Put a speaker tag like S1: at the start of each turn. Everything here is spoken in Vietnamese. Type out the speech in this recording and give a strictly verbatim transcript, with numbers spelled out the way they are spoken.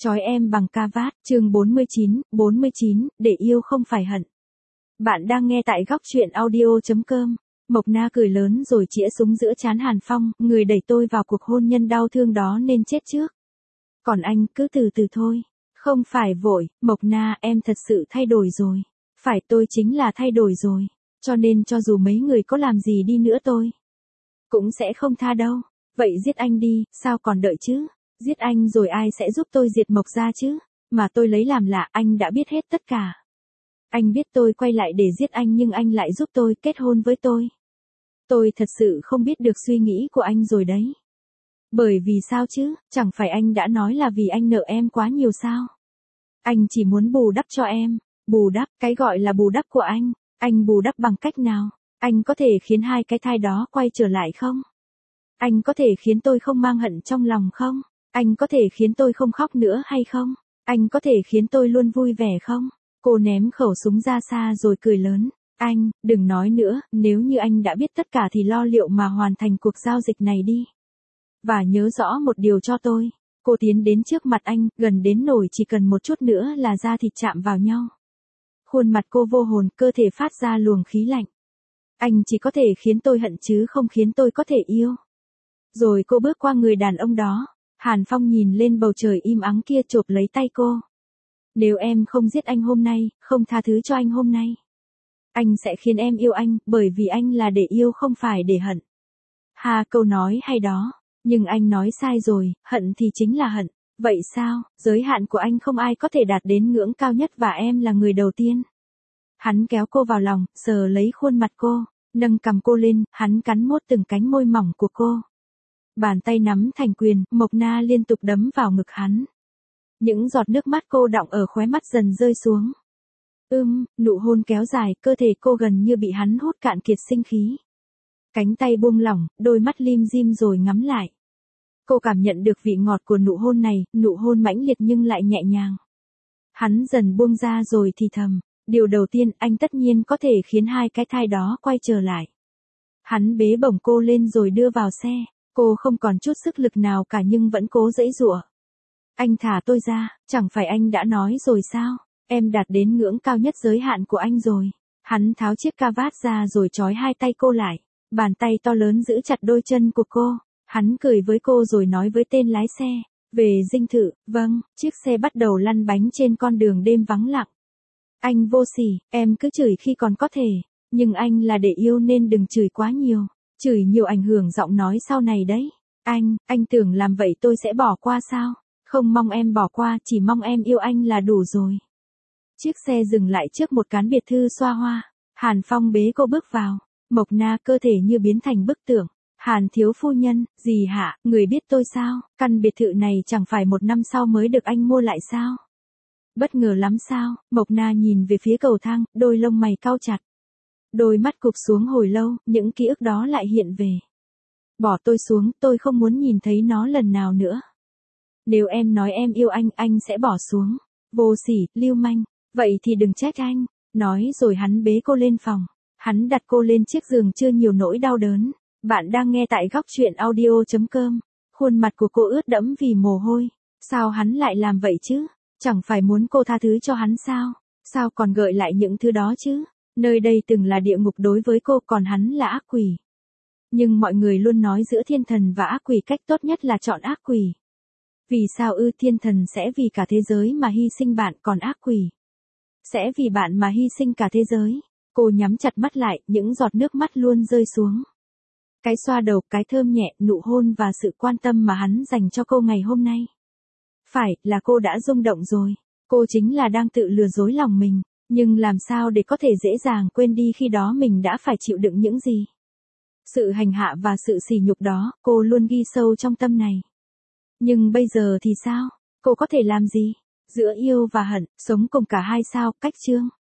S1: Trói em bằng ca vát, chương bốn mươi chín, bốn mươi chín, để yêu không phải hận. Bạn đang nghe tại góc truyện audio.com. Mộc Na cười lớn rồi chĩa súng giữa trán Hàn Phong, người đẩy tôi vào cuộc hôn nhân đau thương đó nên chết trước. Còn anh cứ từ từ thôi. Không phải vội, Mộc Na, em thật sự thay đổi rồi. Phải, tôi chính là thay đổi rồi. Cho nên cho dù mấy người có làm gì đi nữa tôi cũng sẽ không tha đâu. Vậy giết anh đi, sao còn đợi chứ? Giết anh rồi ai sẽ giúp tôi diệt Mộc gia chứ? Mà tôi lấy làm lạ, anh đã biết hết tất cả. Anh biết tôi quay lại để giết anh nhưng anh lại giúp tôi kết hôn với tôi. Tôi thật sự không biết được suy nghĩ của anh rồi đấy. Bởi vì sao chứ, chẳng phải anh đã nói là vì anh nợ em quá nhiều sao? Anh chỉ muốn bù đắp cho em. Bù đắp, cái gọi là bù đắp của anh, anh bù đắp bằng cách nào? Anh có thể khiến hai cái thai đó quay trở lại không? Anh có thể khiến tôi không mang hận trong lòng không? Anh có thể khiến tôi không khóc nữa hay không? Anh có thể khiến tôi luôn vui vẻ không? Cô ném khẩu súng ra xa rồi cười lớn. Anh, đừng nói nữa, nếu như anh đã biết tất cả thì lo liệu mà hoàn thành cuộc giao dịch này đi. Và nhớ rõ một điều cho tôi. Cô tiến đến trước mặt anh, gần đến nổi chỉ cần một chút nữa là da thịt chạm vào nhau. Khuôn mặt cô vô hồn, cơ thể phát ra luồng khí lạnh. Anh chỉ có thể khiến tôi hận chứ không khiến tôi có thể yêu. Rồi cô bước qua người đàn ông đó. Hàn Phong nhìn lên bầu trời im ắng kia chộp lấy tay cô. Nếu em không giết anh hôm nay, không tha thứ cho anh hôm nay, anh sẽ khiến em yêu anh, bởi vì anh là để yêu không phải để hận. Hà, câu nói hay đó, nhưng anh nói sai rồi, hận thì chính là hận. Vậy sao, giới hạn của anh không ai có thể đạt đến ngưỡng cao nhất và em là người đầu tiên. Hắn kéo cô vào lòng, sờ lấy khuôn mặt cô, nâng cằm cô lên, hắn cắn mốt từng cánh môi mỏng của cô. Bàn tay nắm thành quyền, Mộc Na liên tục đấm vào ngực hắn. Những giọt nước mắt cô đọng ở khóe mắt dần rơi xuống. Ưm, nụ hôn kéo dài, cơ thể cô gần như bị hắn hút cạn kiệt sinh khí. Cánh tay buông lỏng, đôi mắt lim dim rồi ngắm lại. Cô cảm nhận được vị ngọt của nụ hôn này, nụ hôn mãnh liệt nhưng lại nhẹ nhàng. Hắn dần buông ra rồi thì thầm, điều đầu tiên anh tất nhiên có thể khiến hai cái thai đó quay trở lại. Hắn bế bổng cô lên rồi đưa vào xe. Cô không còn chút sức lực nào cả nhưng vẫn cố giãy giụa. Anh thả tôi ra, chẳng phải anh đã nói rồi sao? Em đạt đến ngưỡng cao nhất giới hạn của anh rồi. Hắn tháo chiếc ca vát ra rồi trói hai tay cô lại. Bàn tay to lớn giữ chặt đôi chân của cô. Hắn cười với cô rồi nói với tên lái xe. Về dinh thự, vâng, chiếc xe bắt đầu lăn bánh trên con đường đêm vắng lặng. Anh vô sỉ, em cứ chửi khi còn có thể. Nhưng anh là để yêu nên đừng chửi quá nhiều. Chửi nhiều ảnh hưởng giọng nói sau này đấy. Anh, anh tưởng làm vậy tôi sẽ bỏ qua sao? Không mong em bỏ qua, chỉ mong em yêu anh là đủ rồi. Chiếc xe dừng lại trước một căn biệt thư xoa hoa. Hàn Phong bế cô bước vào. Mộc Na cơ thể như biến thành bức tượng. Hàn thiếu phu nhân, gì hả, người biết tôi sao? Căn biệt thự này chẳng phải một năm sau mới được anh mua lại sao? Bất ngờ lắm sao? Mộc Na nhìn về phía cầu thang, đôi lông mày cau chặt. Đôi mắt cụp xuống hồi lâu, những ký ức đó lại hiện về. Bỏ tôi xuống, tôi không muốn nhìn thấy nó lần nào nữa. Nếu em nói em yêu anh, anh sẽ bỏ xuống. Vô sỉ, lưu manh. Vậy thì đừng trách anh. Nói rồi hắn bế cô lên phòng. Hắn đặt cô lên chiếc giường chưa nhiều nỗi đau đớn. Bạn đang nghe tại góc truyện audio.com. Khuôn mặt của cô ướt đẫm vì mồ hôi. Sao hắn lại làm vậy chứ? Chẳng phải muốn cô tha thứ cho hắn sao? Sao còn gợi lại những thứ đó chứ? Nơi đây từng là địa ngục đối với cô, còn hắn là ác quỷ. Nhưng mọi người luôn nói giữa thiên thần và ác quỷ cách tốt nhất là chọn ác quỷ. Vì sao ư? Thiên thần sẽ vì cả thế giới mà hy sinh bạn, còn ác quỷ sẽ vì bạn mà hy sinh cả thế giới. Cô nhắm chặt mắt lại, những giọt nước mắt luôn rơi xuống. Cái xoa đầu, cái thơm nhẹ, nụ hôn và sự quan tâm mà hắn dành cho cô ngày hôm nay. Phải, là cô đã rung động rồi. Cô chính là đang tự lừa dối lòng mình. Nhưng làm sao để có thể dễ dàng quên đi khi đó mình đã phải chịu đựng những gì? Sự hành hạ và sự sỉ nhục đó, cô luôn ghi sâu trong tâm này. Nhưng bây giờ thì sao? Cô có thể làm gì? Giữa yêu và hận, sống cùng cả hai sao? Cách chương